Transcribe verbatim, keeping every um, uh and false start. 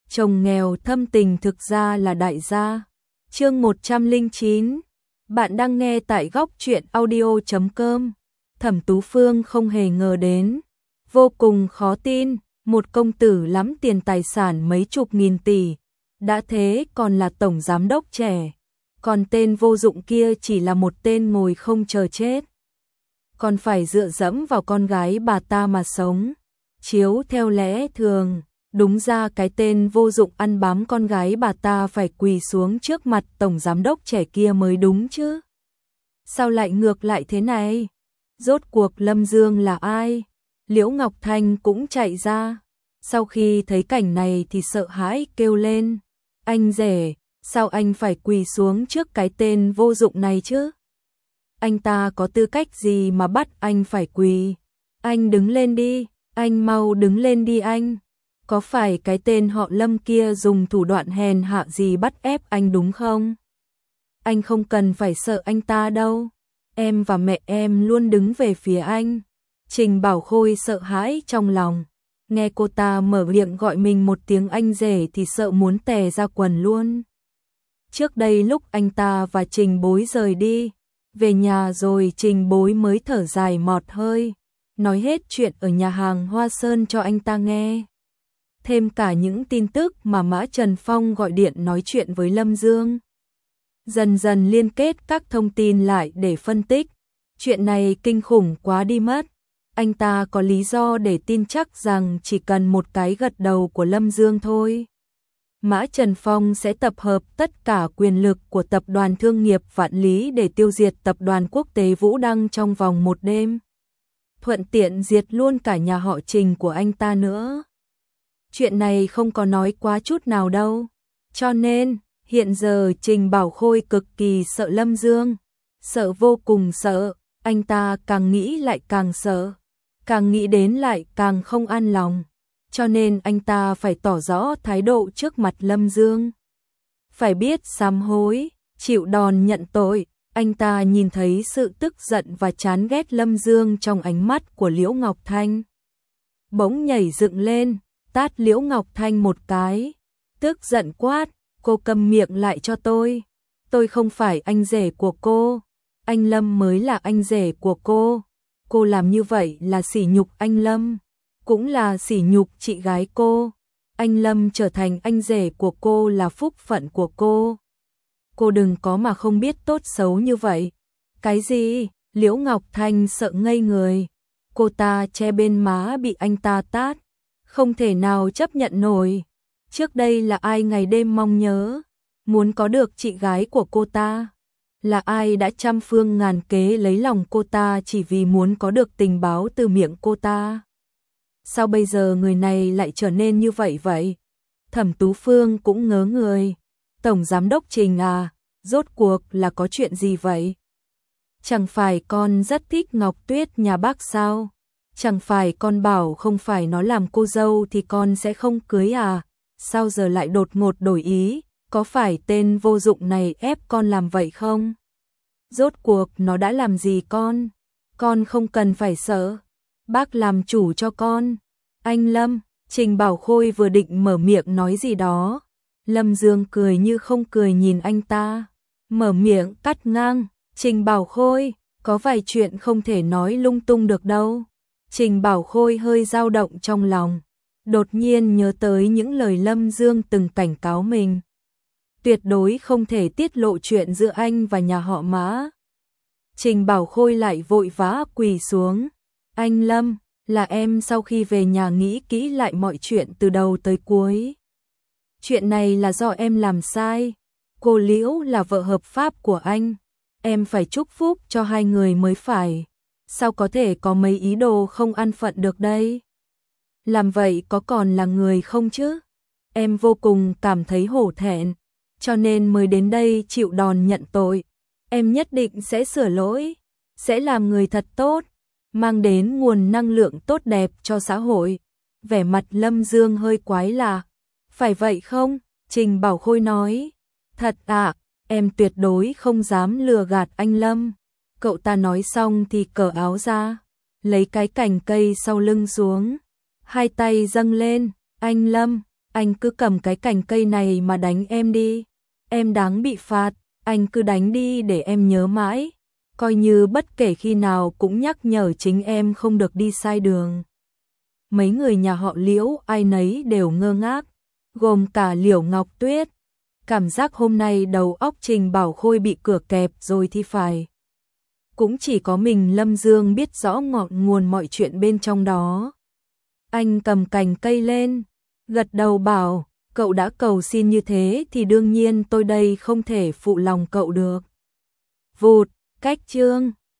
chồng nghèo thâm tình thực ra là đại gia. Chương một trăm lẻ chín. Bạn đang nghe tại góc truyện audio chấm com. Thẩm Tú Phương không hề ngờ đến, vô cùng khó tin, một công tử lắm tiền tài sản mấy chục nghìn tỷ, đã thế còn là tổng giám đốc trẻ, còn tên vô dụng kia chỉ là một tên ngồi không chờ chết, còn phải dựa dẫm vào con gái bà ta mà sống. Chiếu theo lẽ thường, đúng ra cái tên vô dụng ăn bám con gái bà ta phải quỳ xuống trước mặt tổng giám đốc trẻ kia mới đúng chứ. Sao lại ngược lại thế này? Rốt cuộc Lâm Dương là ai? Liễu Ngọc Thanh cũng chạy ra. Sau khi thấy cảnh này thì sợ hãi kêu lên. Anh rể, sao anh phải quỳ xuống trước cái tên vô dụng này chứ? Anh ta có tư cách gì mà bắt anh phải quỳ? Anh đứng lên đi, anh mau đứng lên đi anh. Có phải cái tên họ Lâm kia dùng thủ đoạn hèn hạ gì bắt ép anh đúng không? Anh không cần phải sợ anh ta đâu. Em và mẹ em luôn đứng về phía anh. Trình Bảo Khôi sợ hãi trong lòng. Nghe cô ta mở miệng gọi mình một tiếng anh rể thì sợ muốn tè ra quần luôn. Trước đây lúc anh ta và Trình Bối rời đi, về nhà rồi Trình Bối mới thở dài mọt hơi, nói hết chuyện ở nhà hàng Hoa Sơn cho anh ta nghe. Thêm cả những tin tức mà Mã Trần Phong gọi điện nói chuyện với Lâm Dương. Dần dần liên kết các thông tin lại để phân tích. Chuyện này kinh khủng quá đi mất. Anh ta có lý do để tin chắc rằng chỉ cần một cái gật đầu của Lâm Dương thôi, Mã Trần Phong sẽ tập hợp tất cả quyền lực của tập đoàn thương nghiệp Vạn Lý để tiêu diệt tập đoàn quốc tế Vũ Đăng trong vòng một đêm. Thuận tiện diệt luôn cả nhà họ Trình của anh ta nữa. Chuyện này không có nói quá chút nào đâu. Cho nên, hiện giờ Trình Bảo Khôi cực kỳ sợ Lâm Dương. Sợ vô cùng sợ, anh ta càng nghĩ lại càng sợ. Càng nghĩ đến lại càng không an lòng. Cho nên anh ta phải tỏ rõ thái độ trước mặt Lâm Dương. Phải biết sám hối, chịu đòn nhận tội. Anh ta nhìn thấy sự tức giận và chán ghét Lâm Dương trong ánh mắt của Liễu Ngọc Thanh. Bỗng nhảy dựng lên, tát Liễu Ngọc Thanh một cái. Tức giận quát, cô câm miệng lại cho tôi. Tôi không phải anh rể của cô. Anh Lâm mới là anh rể của cô. Cô làm như vậy là sỉ nhục anh Lâm, cũng là sỉ nhục chị gái cô. Anh Lâm trở thành anh rể của cô là phúc phận của cô. Cô đừng có mà không biết tốt xấu như vậy. Cái gì? Liễu Ngọc Thanh sợ ngây người. Cô ta che bên má bị anh ta tát. Không thể nào chấp nhận nổi. Trước đây là ai ngày đêm mong nhớ, muốn có được chị gái của cô ta? Là ai đã trăm phương ngàn kế lấy lòng cô ta chỉ vì muốn có được tình báo từ miệng cô ta? Sao bây giờ người này lại trở nên như vậy vậy? Thẩm Tú Phương cũng ngớ người. Tổng giám đốc Trình à, rốt cuộc là có chuyện gì vậy? Chẳng phải con rất thích Ngọc Tuyết nhà bác sao? Chẳng phải con bảo không phải nó làm cô dâu thì con sẽ không cưới à? Sao giờ lại đột ngột đổi ý? Có phải tên vô dụng này ép con làm vậy không? Rốt cuộc nó đã làm gì con? Con không cần phải sợ. Bác làm chủ cho con. Anh Lâm, Trình Bảo Khôi vừa định mở miệng nói gì đó. Lâm Dương cười như không cười nhìn anh ta. Mở miệng cắt ngang. Trình Bảo Khôi, có vài chuyện không thể nói lung tung được đâu. Trình Bảo Khôi hơi dao động trong lòng. Đột nhiên nhớ tới những lời Lâm Dương từng cảnh cáo mình. Tuyệt đối không thể tiết lộ chuyện giữa anh và nhà họ Mã. Trình Bảo Khôi lại vội vã quỳ xuống. Anh Lâm, là em sau khi về nhà nghĩ kỹ lại mọi chuyện từ đầu tới cuối. Chuyện này là do em làm sai. Cô Liễu là vợ hợp pháp của anh. Em phải chúc phúc cho hai người mới phải. Sao có thể có mấy ý đồ không an phận được đây? Làm vậy có còn là người không chứ? Em vô cùng cảm thấy hổ thẹn, cho nên mới đến đây chịu đòn nhận tội. Em nhất định sẽ sửa lỗi, sẽ làm người thật tốt, mang đến nguồn năng lượng tốt đẹp cho xã hội. Vẻ mặt Lâm Dương hơi quái lạ. Phải vậy không? Trình Bảo Khôi nói. Thật ạ, à, em tuyệt đối không dám lừa gạt anh Lâm. Cậu ta nói xong thì cởi áo ra, lấy cái cành cây sau lưng xuống, hai tay dâng lên. Anh Lâm, anh cứ cầm cái cành cây này mà đánh em đi, em đáng bị phạt, anh cứ đánh đi để em nhớ mãi, coi như bất kể khi nào cũng nhắc nhở chính em không được đi sai đường. Mấy người nhà họ Liễu ai nấy đều ngơ ngác, gồm cả Liễu Ngọc Tuyết. Cảm giác hôm nay đầu óc Trình Bảo Khôi bị cửa kẹp rồi thì phải. Cũng chỉ có mình Lâm Dương biết rõ ngọn nguồn mọi chuyện bên trong đó. Anh cầm cành cây lên, gật đầu bảo, cậu đã cầu xin như thế thì đương nhiên tôi đây không thể phụ lòng cậu được. Vụt, cách chương.